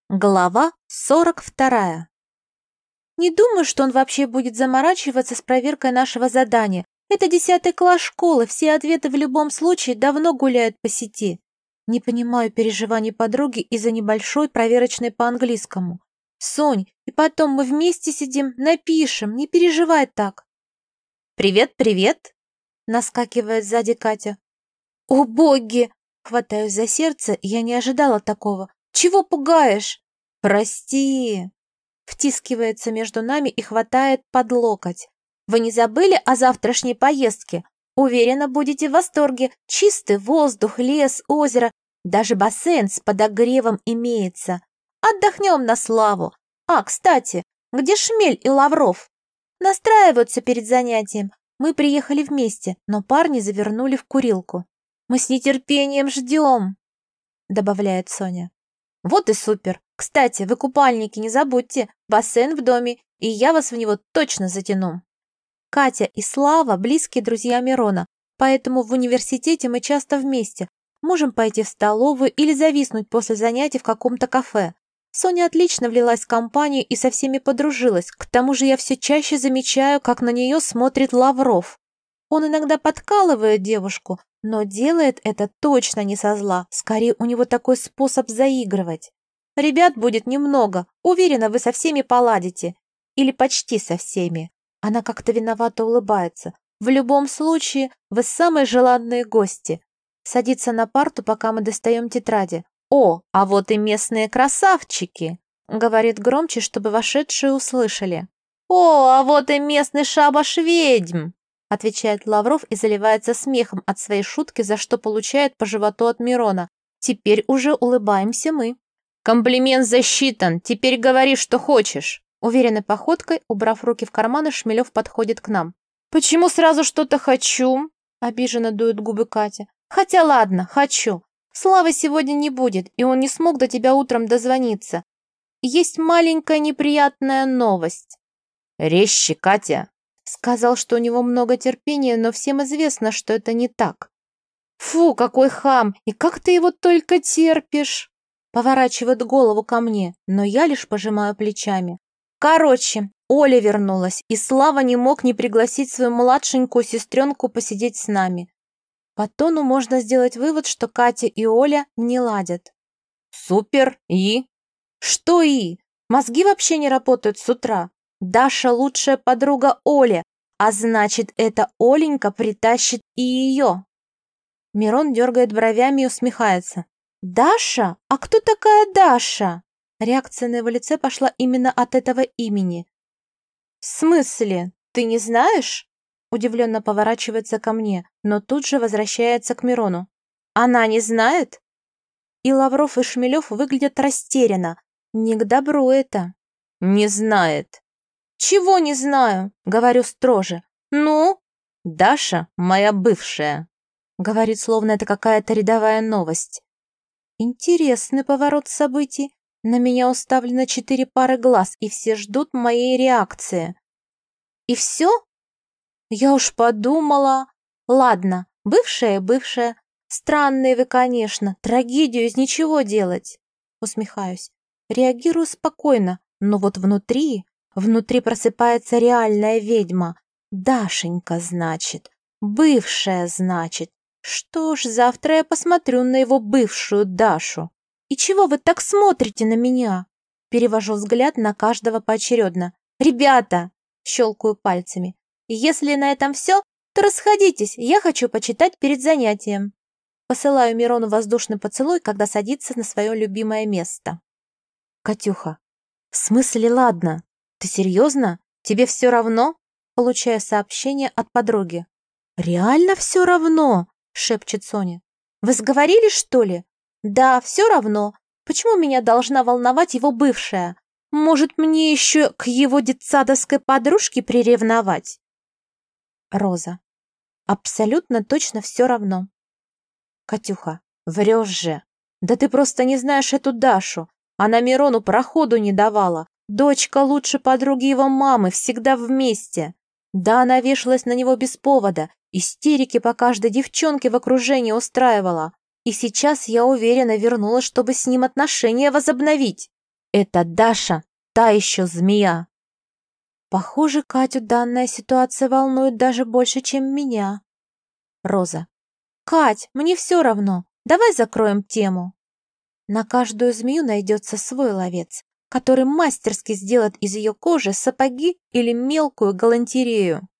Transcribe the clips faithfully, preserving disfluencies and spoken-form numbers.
Глава сорок вторая. Не думаю, что он вообще будет заморачиваться с проверкой нашего задания. Это десятый класс школы, все ответы в любом случае давно гуляют по сети. Не понимаю переживаний подруги из-за небольшой проверочной по английскому. Сонь, и потом мы вместе сидим, напишем, не переживай так. «Привет, привет!» — наскакивает сзади Катя. «О, боги!» — хватаюсь за сердце, я не ожидала такого. «Чего пугаешь?» «Прости!» Втискивается между нами и хватает под локоть. «Вы не забыли о завтрашней поездке? Уверена, будете в восторге. Чистый воздух, лес, озеро, даже бассейн с подогревом имеется. Отдохнем на славу. А, кстати, где Шмель и Лавров?» Настраиваются перед занятием. Мы приехали вместе, но парни завернули в курилку. «Мы с нетерпением ждем», — добавляет Соня. «Вот и супер. Кстати, вы купальники не забудьте. Бассейн в доме, и я вас в него точно затяну». Катя и Слава – близкие друзья Мирона, поэтому в университете мы часто вместе. Можем пойти в столовую или зависнуть после занятий в каком-то кафе. Соня отлично влилась в компанию и со всеми подружилась. К тому же я все чаще замечаю, как на нее смотрит Лавров. Он иногда подкалывает девушку, но делает это точно не со зла. Скорее, у него такой способ заигрывать. Ребят будет немного. Уверена, вы со всеми поладите. Или почти со всеми. Она как-то виновато улыбается. В любом случае, вы самые желанные гости. Садится на парту, пока мы достаем тетради. «О, а вот и местные красавчики!» Говорит громче, чтобы вошедшие услышали. «О, а вот и местный шабаш ведьм!» Отвечает Лавров и заливается смехом от своей шутки, за что получает по животу от Мирона. Теперь уже улыбаемся мы. «Комплимент засчитан, теперь говори, что хочешь». Уверенной походкой, убрав руки в карманы, Шмелев подходит к нам. «Почему сразу что-то хочу?» Обиженно дует губы Катя. «Хотя ладно, хочу. Славы сегодня не будет, и он не смог до тебя утром дозвониться. Есть маленькая неприятная новость». «Резче, Катя!» Сказал, что у него много терпения, но всем известно, что это не так. «Фу, какой хам! И как ты его только терпишь!» Поворачивает голову ко мне, но я лишь пожимаю плечами. Короче, Оля вернулась, и Слава не мог не пригласить свою младшенькую сестренку посидеть с нами. По тону можно сделать вывод, что Катя и Оля не ладят. «Супер! И?» «Что и? Мозги вообще не работают с утра. Даша лучшая подруга Оли, а значит, эта Оленька притащит и ее». Мирон дергает бровями и усмехается. «Даша? А кто такая Даша?» Реакция на его лице пошла именно от этого имени. «В смысле? Ты не знаешь?» Удивленно поворачивается ко мне, но тут же возвращается к Мирону. «Она не знает?» И Лавров, и Шмелев выглядят растерянно. Не к добру это. «Не знает». «Чего не знаю?» — говорю строже. «Ну?» «Даша моя бывшая», — говорит, словно это какая-то рядовая новость. Интересный поворот событий. На меня уставлено четыре пары глаз, и все ждут моей реакции. «И все?» Я уж подумала. Ладно, бывшая и бывшая. Странные вы, конечно. Трагедию из ничего делать. Усмехаюсь. Реагирую спокойно, но вот внутри... Внутри просыпается реальная ведьма. Дашенька, значит. Бывшая, значит. Что ж, завтра я посмотрю на его бывшую Дашу. И чего вы так смотрите на меня? Перевожу взгляд на каждого поочередно. «Ребята!» — щелкаю пальцами. «Если на этом все, то расходитесь, я хочу почитать перед занятием». Посылаю Мирону воздушный поцелуй, когда садится на свое любимое место. «Катюха, в смысле ладно? Ты серьезно? Тебе все равно?» Получаю сообщение от подруги. «Реально все равно?» — шепчет Соня. «Вы сговорились, что ли?» «Да, все равно. Почему меня должна волновать его бывшая? Может, мне еще к его детсадовской подружке приревновать?» Роза. «Абсолютно точно все равно». «Катюха, врешь же. Да ты просто не знаешь эту Дашу. Она Мирону проходу не давала. Дочка лучше подруги его мамы, всегда вместе. Да, она вешалась на него без повода, истерики по каждой девчонке в окружении устраивала. И сейчас, я уверена, вернулась, чтобы с ним отношения возобновить. Это Даша, та еще змея. Похоже, Катю данная ситуация волнует даже больше, чем меня. Роза. Кать, мне все равно. Давай закроем тему. На каждую змею найдется свой ловец, который мастерски сделает из ее кожи сапоги или мелкую галантерею.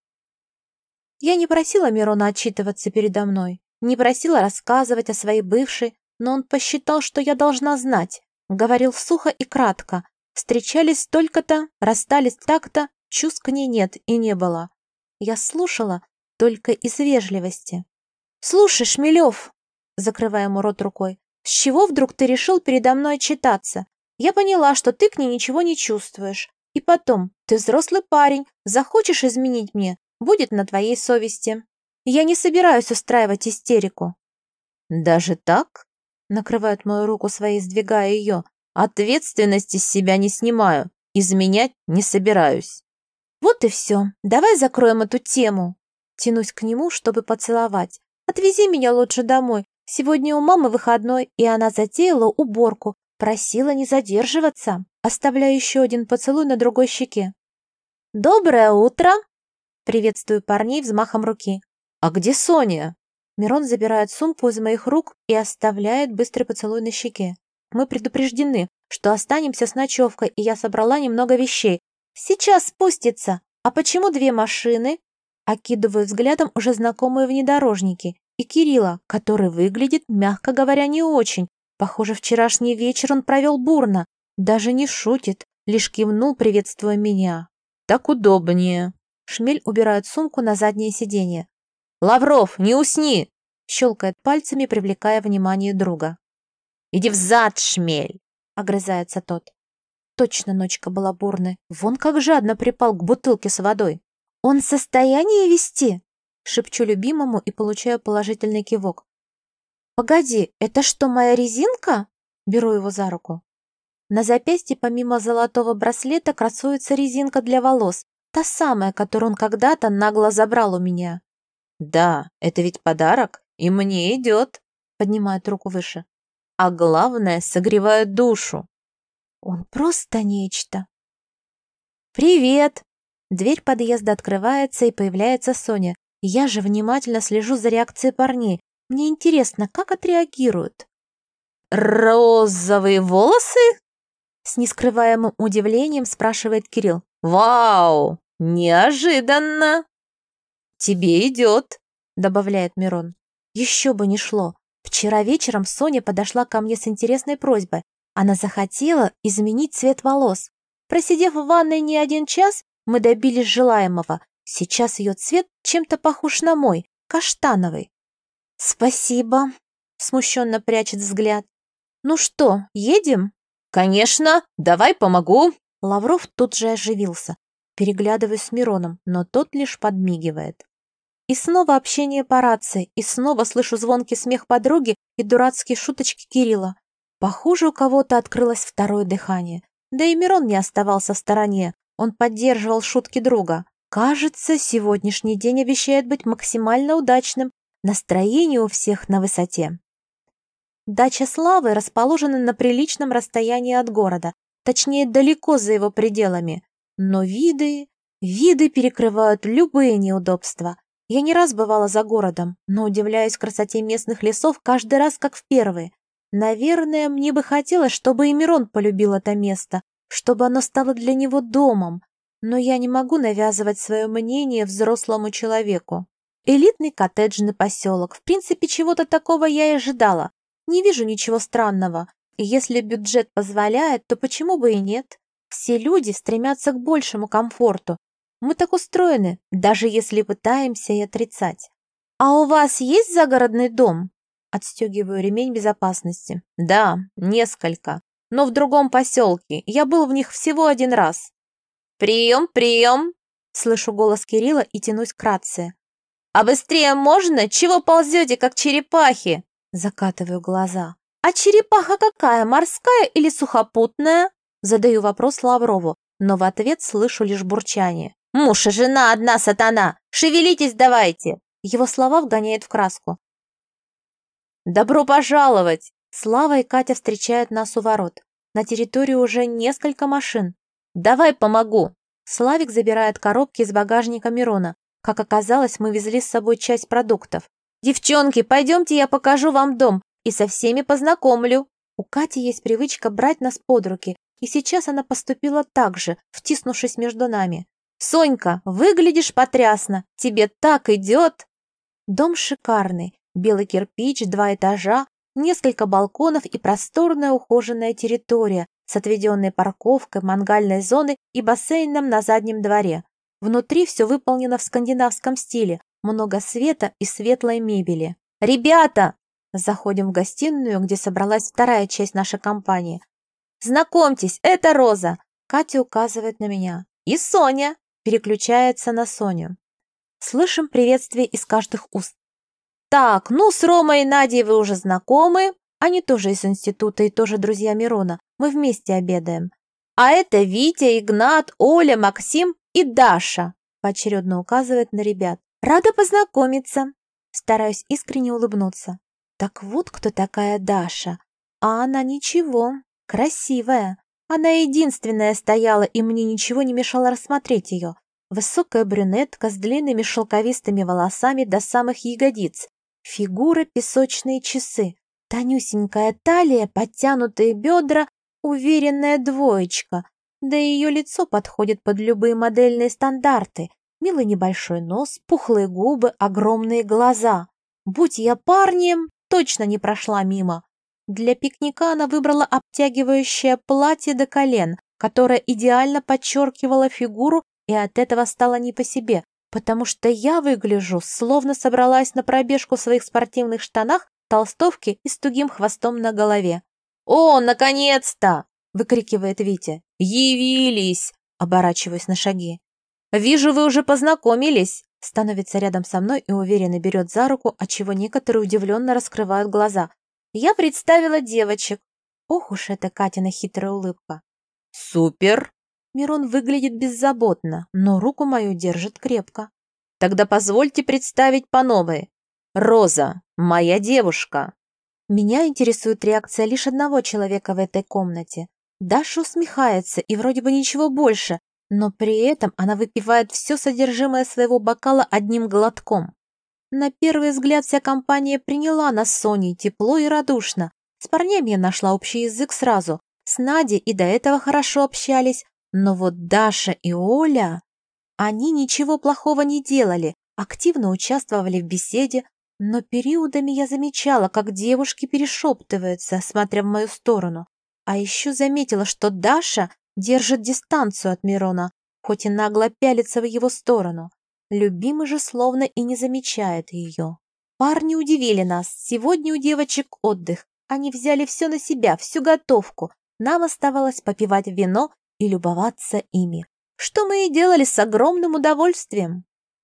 Я не просила Мирона отчитываться передо мной, не просила рассказывать о своей бывшей, но он посчитал, что я должна знать. Говорил сухо и кратко. Встречались столько-то, расстались так-то, чувств к ней нет и не было. Я слушала только из вежливости. «Слушай, Шмелев!» закрывая ему рот рукой. «С чего вдруг ты решил передо мной отчитаться? Я поняла, что ты к ней ничего не чувствуешь. И потом, ты взрослый парень, захочешь изменить мне, будет на твоей совести. Я не собираюсь устраивать истерику». «Даже так?» накрывает мою руку своей, сдвигая ее. «Ответственности с себя не снимаю, изменять не собираюсь». «Вот и все, давай закроем эту тему». Тянусь к нему, чтобы поцеловать. «Отвези меня лучше домой. Сегодня у мамы выходной, и она затеяла уборку. Просила не задерживаться». Оставляю еще один поцелуй на другой щеке. «Доброе утро!» Приветствую парней взмахом руки. «А где Соня?» Мирон забирает сумку из моих рук и оставляет быстрый поцелуй на щеке. Мы предупреждены, что останемся с ночевкой, и я собрала немного вещей. «Сейчас спустится. А почему две машины?» Окидываю взглядом уже знакомые внедорожники и Кирилла, который выглядит, мягко говоря, не очень. Похоже, вчерашний вечер он провел бурно. Даже не шутит, лишь кивнул, приветствуя меня. «Так удобнее». Шмель убирает сумку на заднее сиденье. «Лавров, не усни!» щелкает пальцами, привлекая внимание друга. «Иди взад, Шмель!» огрызается тот. Точно ночка была бурной. Вон как жадно припал к бутылке с водой. «Он в состоянии вести?» шепчу любимому и получаю положительный кивок. «Погоди, это что, моя резинка?» беру его за руку. На запястье помимо золотого браслета красуется резинка для волос, та самая, которую он когда-то нагло забрал у меня. «Да, это ведь подарок, и мне идет», поднимает руку выше. «А главное, согревает душу». Он просто нечто. «Привет!» Дверь подъезда открывается, и появляется Соня. Я же внимательно слежу за реакцией парней. Мне интересно, как отреагируют. «Розовые волосы?» С нескрываемым удивлением спрашивает Кирилл. «Вау! Неожиданно!» «Тебе идет», добавляет Мирон. Еще бы не шло. Вчера вечером Соня подошла ко мне с интересной просьбой. Она захотела изменить цвет волос. Просидев в ванной не один час, мы добились желаемого. Сейчас ее цвет чем-то похож на мой, каштановый. «Спасибо», — смущенно прячет взгляд. «Ну что, едем?» «Конечно, давай помогу». Лавров тут же оживился. Переглядываюсь с Мироном, но тот лишь подмигивает. И снова общение по рации, и снова слышу звонкий смех подруги и дурацкие шуточки Кирилла. Похоже, у кого-то открылось второе дыхание. Да и Мирон не оставался в стороне. Он поддерживал шутки друга. Кажется, сегодняшний день обещает быть максимально удачным. Настроение у всех на высоте. Дача Славы расположена на приличном расстоянии от города, точнее, далеко за его пределами. Но виды... виды перекрывают любые неудобства. Я не раз бывала за городом, но удивляюсь красоте местных лесов каждый раз, как в первый. Наверное, мне бы хотелось, чтобы и Мирон полюбил это место, чтобы оно стало для него домом. Но я не могу навязывать свое мнение взрослому человеку. Элитный коттеджный поселок. В принципе, чего-то такого я и ожидала. Не вижу ничего странного. И если бюджет позволяет, то почему бы и нет? Все люди стремятся к большему комфорту. Мы так устроены, даже если пытаемся и отрицать. «А у вас есть загородный дом?» Отстегиваю ремень безопасности. «Да, несколько, но в другом поселке. Я был в них всего один раз». «Прием, прием!» Слышу голос Кирилла и тянусь к рации. «А быстрее можно? Чего ползете, как черепахи?» Закатываю глаза. «А черепаха какая, морская или сухопутная?» Задаю вопрос Лаврову, но в ответ слышу лишь бурчание. «Муж и жена одна сатана! Шевелитесь давайте!» Его слова вгоняют в краску. «Добро пожаловать!» Слава и Катя встречают нас у ворот. На территории уже несколько машин. «Давай помогу!» Славик забирает коробки из багажника Мирона. Как оказалось, мы везли с собой часть продуктов. «Девчонки, пойдемте, я покажу вам дом и со всеми познакомлю». У Кати есть привычка брать нас под руки, и сейчас она поступила так же, втиснувшись между нами. «Сонька, выглядишь потрясно! Тебе так идет!» Дом шикарный. Белый кирпич, два этажа, несколько балконов и просторная ухоженная территория с отведенной парковкой, мангальной зоной и бассейном на заднем дворе. Внутри все выполнено в скандинавском стиле, много света и светлой мебели. «Ребята!» Заходим в гостиную, где собралась вторая часть нашей компании. «Знакомьтесь, это Роза!» Катя указывает на меня. «И Соня!» Переключается на Соню. Слышим приветствие из каждых уст. «Так, ну с Ромой и Надей вы уже знакомы. Они тоже из института и тоже друзья Мирона. Мы вместе обедаем. А это Витя, Игнат, Оля, Максим и Даша», поочередно указывает на ребят. «Рада познакомиться». Стараюсь искренне улыбнуться. Так вот кто такая Даша. А она ничего, красивая. Она единственная стояла, и мне ничего не мешало рассмотреть ее. Высокая брюнетка с длинными шелковистыми волосами до самых ягодиц. Фигура — песочные часы. Тонюсенькая талия, подтянутые бедра, уверенная двоечка. Да и ее лицо подходит под любые модельные стандарты. Милый небольшой нос, пухлые губы, огромные глаза. Будь я парнем, точно не прошла мимо. Для пикника она выбрала обтягивающее платье до колен, которое идеально подчеркивало фигуру, и от этого стало не по себе, потому что я выгляжу, словно собралась на пробежку в своих спортивных штанах, толстовке и с тугим хвостом на голове. «О, наконец-то!» — выкрикивает Витя. «Явились!» — оборачиваясь на шаги. «Вижу, вы уже познакомились!» Становится рядом со мной и уверенно берет за руку, отчего некоторые удивленно раскрывают глаза. Я представила девочек. Ох уж эта Катина хитрая улыбка. «Супер!» Мирон выглядит беззаботно, но руку мою держит крепко. «Тогда позвольте представить по новой. Роза, моя девушка!» Меня интересует реакция лишь одного человека в этой комнате. Даша усмехается и вроде бы ничего больше, но при этом она выпивает все содержимое своего бокала одним глотком. На первый взгляд вся компания приняла нас с Соней тепло и радушно. С парнями я нашла общий язык сразу, с Надей и до этого хорошо общались, но вот Даша и Оля... Они ничего плохого не делали, активно участвовали в беседе, но периодами я замечала, как девушки перешептываются, смотря в мою сторону. А еще заметила, что Даша держит дистанцию от Мирона, хоть и нагло пялится в его сторону. Любимый же словно и не замечает ее. Парни удивили нас. Сегодня у девочек отдых. Они взяли все на себя, всю готовку. Нам оставалось попивать вино и любоваться ими. Что мы и делали с огромным удовольствием.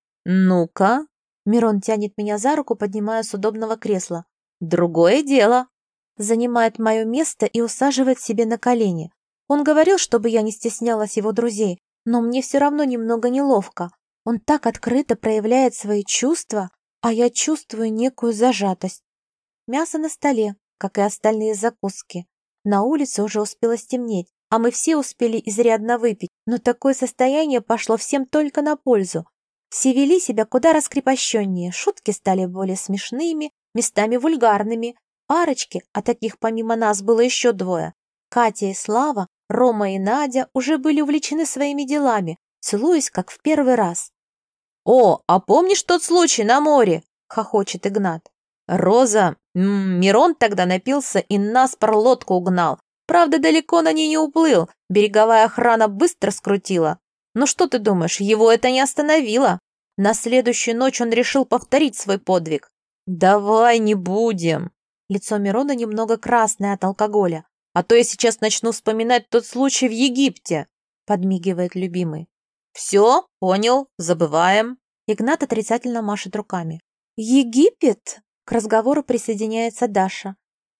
«Ну-ка!» Мирон тянет меня за руку, поднимая с удобного кресла. «Другое дело!» Занимает мое место и усаживает себе на колени. Он говорил, чтобы я не стеснялась его друзей, но мне все равно немного неловко. Он так открыто проявляет свои чувства, а я чувствую некую зажатость. Мясо на столе, как и остальные закуски. На улице уже успело стемнеть, а мы все успели изрядно выпить, но такое состояние пошло всем только на пользу. Все вели себя куда раскрепощеннее, шутки стали более смешными, местами вульгарными. Парочки, а таких помимо нас было еще двое, Катя и Слава, Рома и Надя, уже были увлечены своими делами, целуясь как в первый раз. «О, а помнишь тот случай на море?» — хохочет Игнат. «Роза, м-м, Мирон тогда напился и наспор лодку угнал. Правда, далеко на ней не уплыл, береговая охрана быстро скрутила. Ну что ты думаешь, его это не остановило? На следующую ночь он решил повторить свой подвиг». «Давай не будем». Лицо Мирона немного красное от алкоголя. «А то я сейчас начну вспоминать тот случай в Египте», — подмигивает любимый. «Все, понял, забываем». Игнат отрицательно машет руками. «Египет?» — к разговору присоединяется Даша.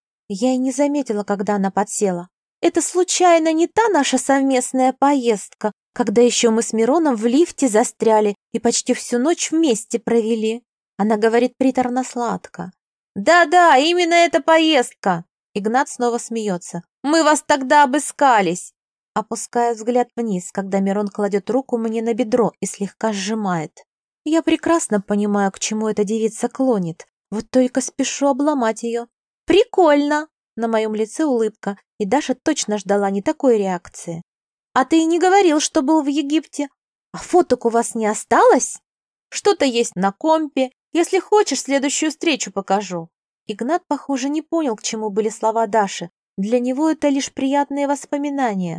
Я и не заметила, когда она подсела. «Это случайно не та наша совместная поездка, когда еще мы с Мироном в лифте застряли и почти всю ночь вместе провели?» Она говорит приторно-сладко. «Да-да, именно эта поездка!» Игнат снова смеется. «Мы вас тогда обыскались!» Опуская взгляд вниз, когда Мирон кладет руку мне на бедро и слегка сжимает. Я прекрасно понимаю, к чему эта девица клонит, вот только спешу обломать ее. «Прикольно!» На моем лице улыбка, и Даша точно ждала не такой реакции. «А ты и не говорил, что был в Египте. А фоток у вас не осталось?» «Что-то есть на компе. Если хочешь, следующую встречу покажу». Игнат, похоже, не понял, к чему были слова Даши. Для него это лишь приятные воспоминания.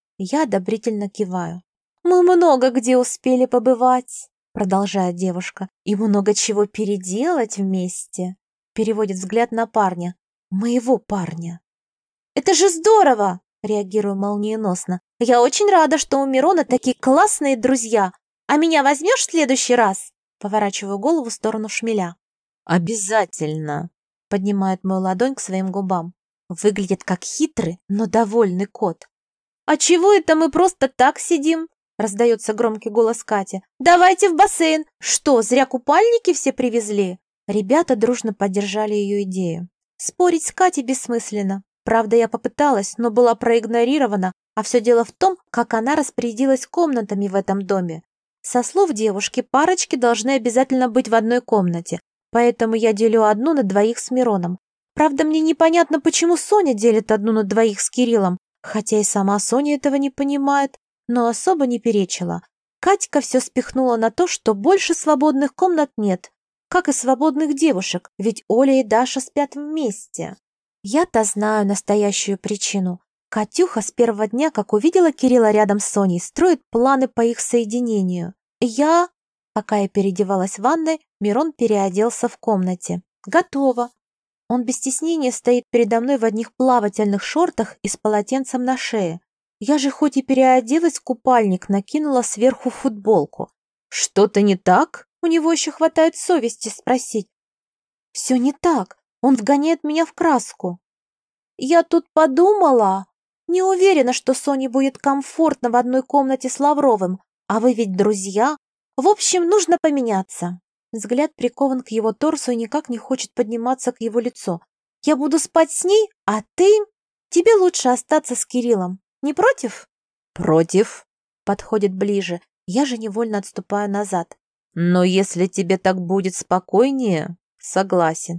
Я одобрительно киваю. «Мы много где успели побывать», — продолжает девушка, «и много чего переделать вместе», — переводит взгляд на парня. «Моего парня». «Это же здорово!» — реагирую молниеносно. «Я очень рада, что у Мирона такие классные друзья. А меня возьмешь в следующий раз?» Поворачиваю голову в сторону шмеля. «Обязательно!» — поднимает мою ладонь к своим губам. Выглядит как хитрый, но довольный кот. «А чего это мы просто так сидим?» — раздается громкий голос Кати. «Давайте в бассейн! Что, зря купальники все привезли?» Ребята дружно поддержали ее идею. Спорить с Катей бессмысленно. Правда, я попыталась, но была проигнорирована, а все дело в том, как она распорядилась комнатами в этом доме. Со слов девушки, парочки должны обязательно быть в одной комнате, поэтому я делю одну на двоих с Мироном. Правда, мне непонятно, почему Соня делит одну на двоих с Кириллом, хотя и сама Соня этого не понимает, но особо не перечила. Катька все спихнула на то, что больше свободных комнат нет, как и свободных девушек, ведь Оля и Даша спят вместе. Я-то знаю настоящую причину. Катюха с первого дня, как увидела Кирилла рядом с Соней, строит планы по их соединению. Я, пока я переодевалась в ванной, Мирон переоделся в комнате. Готово. Он без стеснения стоит передо мной в одних плавательных шортах и с полотенцем на шее. Я же хоть и переоделась в купальник, накинула сверху футболку. Что-то не так? У него еще хватает совести спросить. Все не так. Он вгоняет меня в краску. Я тут подумала. Не уверена, что Соне будет комфортно в одной комнате с Лавровым. А вы ведь друзья. В общем, нужно поменяться. Взгляд прикован к его торсу и никак не хочет подниматься к его лицу. Я буду спать с ней, а ты... Тебе лучше остаться с Кириллом. Не против? Против. Подходит ближе. Я же невольно отступаю назад. Но если тебе так будет спокойнее, согласен.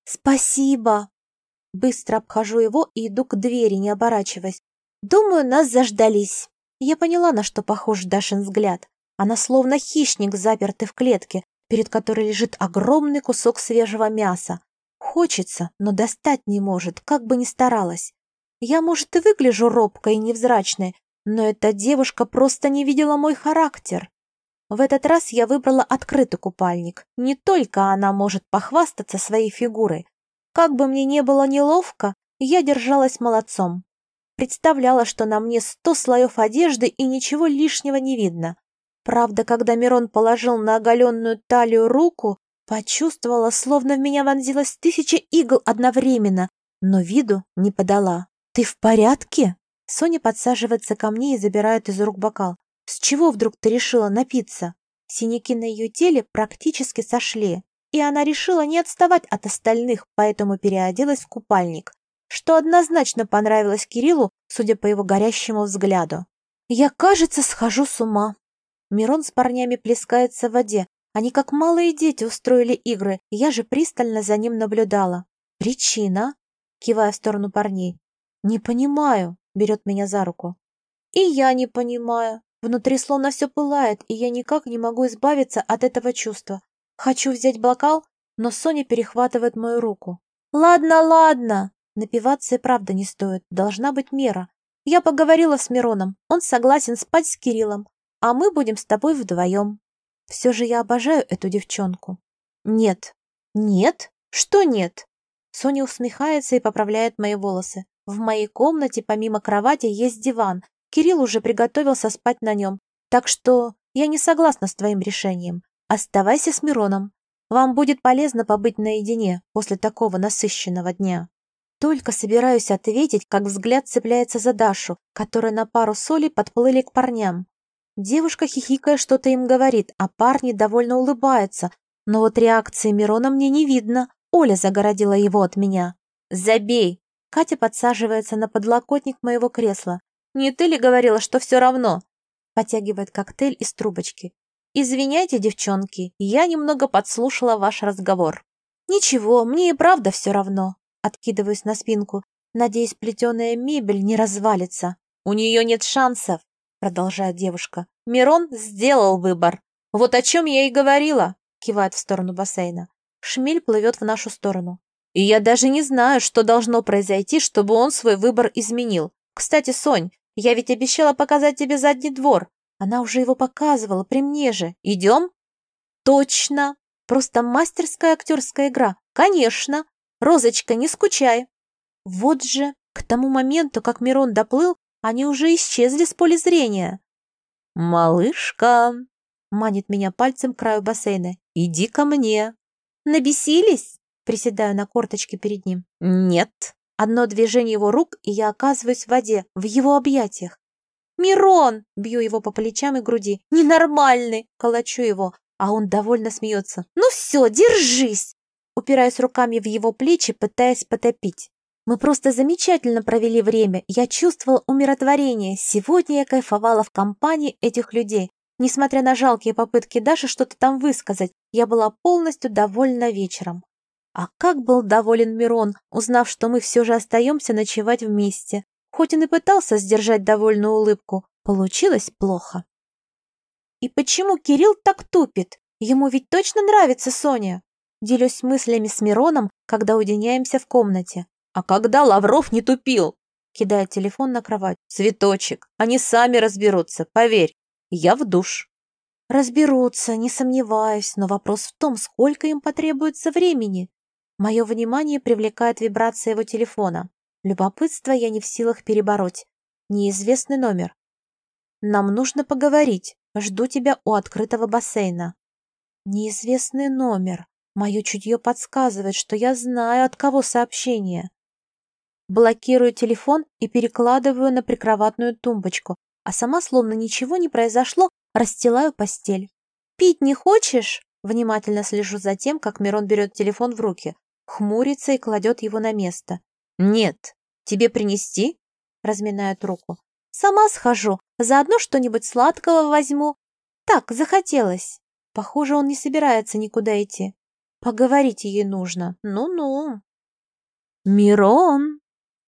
Спасибо. Быстро обхожу его и иду к двери, не оборачиваясь. Думаю, нас заждались. Я поняла, на что похож Дашин взгляд. Она словно хищник, запертый в клетке, перед которой лежит огромный кусок свежего мяса. Хочется, но достать не может, как бы ни старалась. Я, может, и выгляжу робкой и невзрачной, но эта девушка просто не видела мой характер. В этот раз я выбрала открытый купальник. Не только она может похвастаться своей фигурой. Как бы мне не было неловко, я держалась молодцом. Представляла, что на мне сто слоев одежды и ничего лишнего не видно. Правда, когда Мирон положил на оголенную талию руку, почувствовала, словно в меня вонзилась тысяча игл одновременно, но виду не подала. «Ты в порядке?» Соня подсаживается ко мне и забирает из рук бокал. «С чего вдруг ты решила напиться?» Синяки на ее теле практически сошли, и она решила не отставать от остальных, поэтому переоделась в купальник, что однозначно понравилось Кириллу, судя по его горящему взгляду. «Я, кажется, схожу с ума». Мирон с парнями плескается в воде. Они как малые дети устроили игры, я же пристально за ним наблюдала. «Причина?» Кивая в сторону парней. «Не понимаю», — берет меня за руку. «И я не понимаю. Внутри словно все пылает, и я никак не могу избавиться от этого чувства. Хочу взять бокал, но Соня перехватывает мою руку. «Ладно, ладно!» Напиваться и правда не стоит, должна быть мера. Я поговорила с Мироном, он согласен спать с Кириллом, а мы будем с тобой вдвоем. Все же я обожаю эту девчонку». «Нет». «Нет? Что нет?» Соня усмехается и поправляет мои волосы. В моей комнате помимо кровати есть диван. Кирилл уже приготовился спать на нем. Так что я не согласна с твоим решением. Оставайся с Мироном. Вам будет полезно побыть наедине после такого насыщенного дня. Только собираюсь ответить, как взгляд цепляется за Дашу, которая на пару с Олей подплыли к парням. Девушка, хихикая, что-то им говорит, а парни довольно улыбаются. Но вот реакции Мирона мне не видно. Оля загородила его от меня. «Забей!» Катя подсаживается на подлокотник моего кресла. «Не ты ли говорила, что все равно?» Потягивает коктейль из трубочки. «Извиняйте, девчонки, я немного подслушала ваш разговор». «Ничего, мне и правда все равно». Откидываюсь на спинку, надеясь, плетеная мебель не развалится. «У нее нет шансов», продолжает девушка. «Мирон сделал выбор. Вот о чем я и говорила», кивает в сторону бассейна. Шмель плывет в нашу сторону. «И я даже не знаю, что должно произойти, чтобы он свой выбор изменил. Кстати, Сонь, я ведь обещала показать тебе задний двор. Она уже его показывала при мне же. Идем?» «Точно! Просто мастерская актерская игра. Конечно! Розочка, не скучай!» Вот же, к тому моменту, как Мирон доплыл, они уже исчезли с поля зрения. «Малышка!» — манит меня пальцем к краю бассейна. «Иди ко мне!» «Набесились?» — приседаю на корточке перед ним. «Нет!» Одно движение его рук, и я оказываюсь в воде, в его объятиях. «Мирон!» — бью его по плечам и груди. «Ненормальный!» — колочу его, а он довольно смеется. «Ну все, держись!» Упираюсь руками в его плечи, пытаясь потопить. Мы просто замечательно провели время. Я чувствовала умиротворение. Сегодня я кайфовала в компании этих людей. Несмотря на жалкие попытки Даши что-то там высказать, я была полностью довольна вечером. А как был доволен Мирон, узнав, что мы все же остаемся ночевать вместе. Хоть он и пытался сдержать довольную улыбку, получилось плохо. И почему Кирилл так тупит? Ему ведь точно нравится Соня. Делюсь мыслями с Мироном, когда уединяемся в комнате. А когда Лавров не тупил? Кидает телефон на кровать. Цветочек, они сами разберутся, поверь. Я в душ. Разберутся, не сомневаюсь, но вопрос в том, сколько им потребуется времени. Мое внимание привлекает вибрация его телефона. Любопытство я не в силах перебороть. Неизвестный номер. Нам нужно поговорить. Жду тебя у открытого бассейна. Неизвестный номер. Мое чутье подсказывает, что я знаю, от кого сообщение. Блокирую телефон и перекладываю на прикроватную тумбочку, а сама, словно ничего не произошло, расстилаю постель. «Пить не хочешь?» Внимательно слежу за тем, как Мирон берет телефон в руки, хмурится и кладет его на место. «Нет. Тебе принести?» Разминает руку. «Сама схожу. Заодно что-нибудь сладкого возьму. Так, захотелось». Похоже, он не собирается никуда идти. Поговорить ей нужно. Ну-ну. «Мирон!»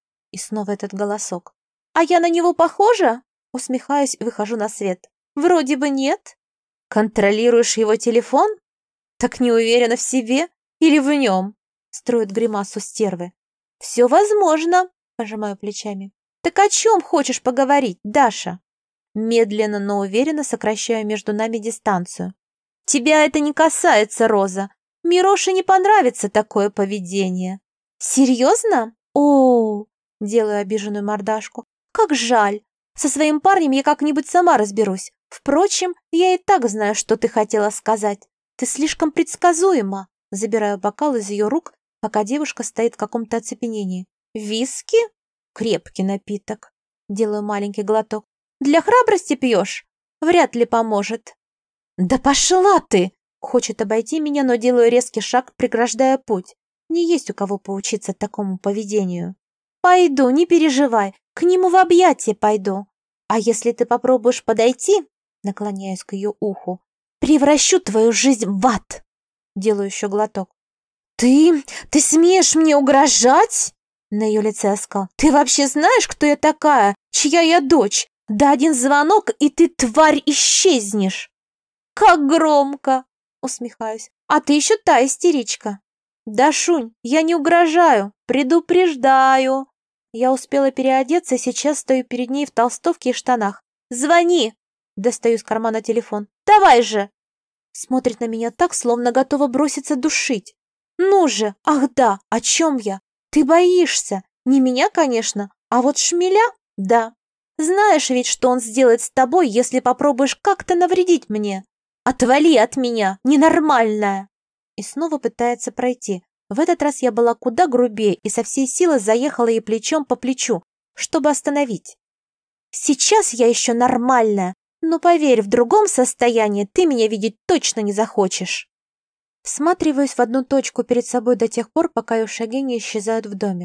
И снова этот голосок. «А я на него похожа?» Усмехаюсь и выхожу на свет. «Вроде бы нет». «Контролируешь его телефон? Так не уверена в себе или в нем?» Строит гримасу стервы. «Все возможно», пожимаю плечами. «Так о чем хочешь поговорить, Даша?» Медленно, но уверенно сокращаю между нами дистанцию. «Тебя это не касается, Роза. Мироше не понравится такое поведение». «Серьезно? О, делаю обиженную мордашку. «Как жаль. Со своим парнем я как-нибудь сама разберусь. Впрочем, я и так знаю, что ты хотела сказать. Ты слишком предсказуема». Забираю бокал из ее рук, пока девушка стоит в каком-то оцепенении. «Виски? Крепкий напиток». Делаю маленький глоток. «Для храбрости пьешь? Вряд ли поможет». «Да пошла ты!» Хочет обойти меня, но делаю резкий шаг, преграждая путь. Не есть у кого поучиться такому поведению. «Пойду, не переживай, к нему в объятия пойду. А если ты попробуешь подойти, наклоняюсь к ее уху, превращу твою жизнь в ад». Делаю еще глоток. «Ты... ты смеешь мне угрожать?» На ее лице оскал. «Ты вообще знаешь, кто я такая? Чья я дочь? Да один звонок, и ты, тварь, исчезнешь!» «Как громко!» Усмехаюсь. «А ты еще та истеричка!» «Дашунь, я не угрожаю, предупреждаю!» Я успела переодеться и сейчас стою перед ней в толстовке и штанах. «Звони!» Достаю из кармана телефон. «Давай же!» Смотрит на меня так, словно готова броситься душить. «Ну же! Ах да! О чем я? Ты боишься! Не меня, конечно, а вот Шмеля? Да. Знаешь ведь, что он сделает с тобой, если попробуешь как-то навредить мне? Отвали от меня, ненормальная!» И снова пытается пройти. В этот раз я была куда грубее и со всей силы заехала ей плечом по плечу, чтобы остановить. «Сейчас я еще нормальная, но поверь, в другом состоянии ты меня видеть точно не захочешь». Всматриваюсь в одну точку перед собой до тех пор, пока ее шаги не исчезают в доме.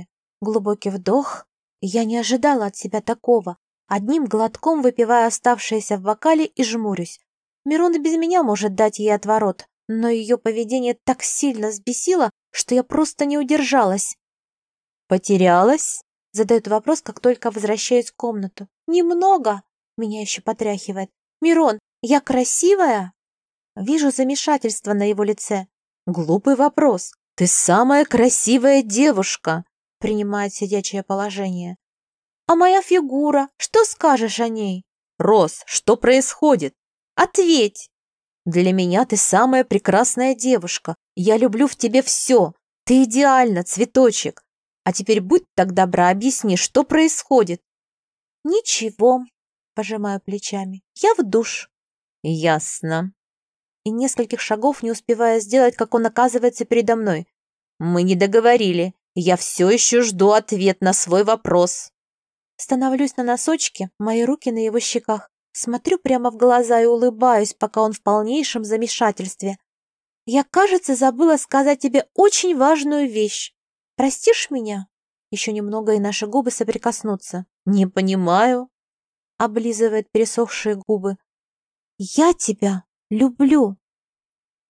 Глубокий вдох. Я не ожидала от себя такого. Одним глотком выпиваю оставшееся в бокале и жмурюсь. Мирон и без меня может дать ей отворот, но ее поведение так сильно взбесило, что я просто не удержалась. «Потерялась?» — задает вопрос, как только возвращаюсь в комнату. «Немного!» — меня еще потряхивает. «Мирон, я красивая?» Вижу замешательство на его лице. «Глупый вопрос. Ты самая красивая девушка!» — принимает сидячее положение. «А моя фигура? Что скажешь о ней?» «Рос, что происходит?» «Ответь!» «Для меня ты самая прекрасная девушка. Я люблю в тебе все. Ты идеальна, цветочек. А теперь будь так добра, объясни, что происходит?» «Ничего», — пожимаю плечами. «Я в душ». «Ясно». И нескольких шагов не успевая сделать, как он оказывается передо мной. «Мы не договорили. Я все еще жду ответ на свой вопрос». Становлюсь на носочки, мои руки на его щеках. Смотрю прямо в глаза и улыбаюсь, пока он в полнейшем замешательстве. «Я, кажется, забыла сказать тебе очень важную вещь. Простишь меня?» Еще немного, и наши губы соприкоснутся. «Не понимаю», — облизывает пересохшие губы. «Я тебя люблю».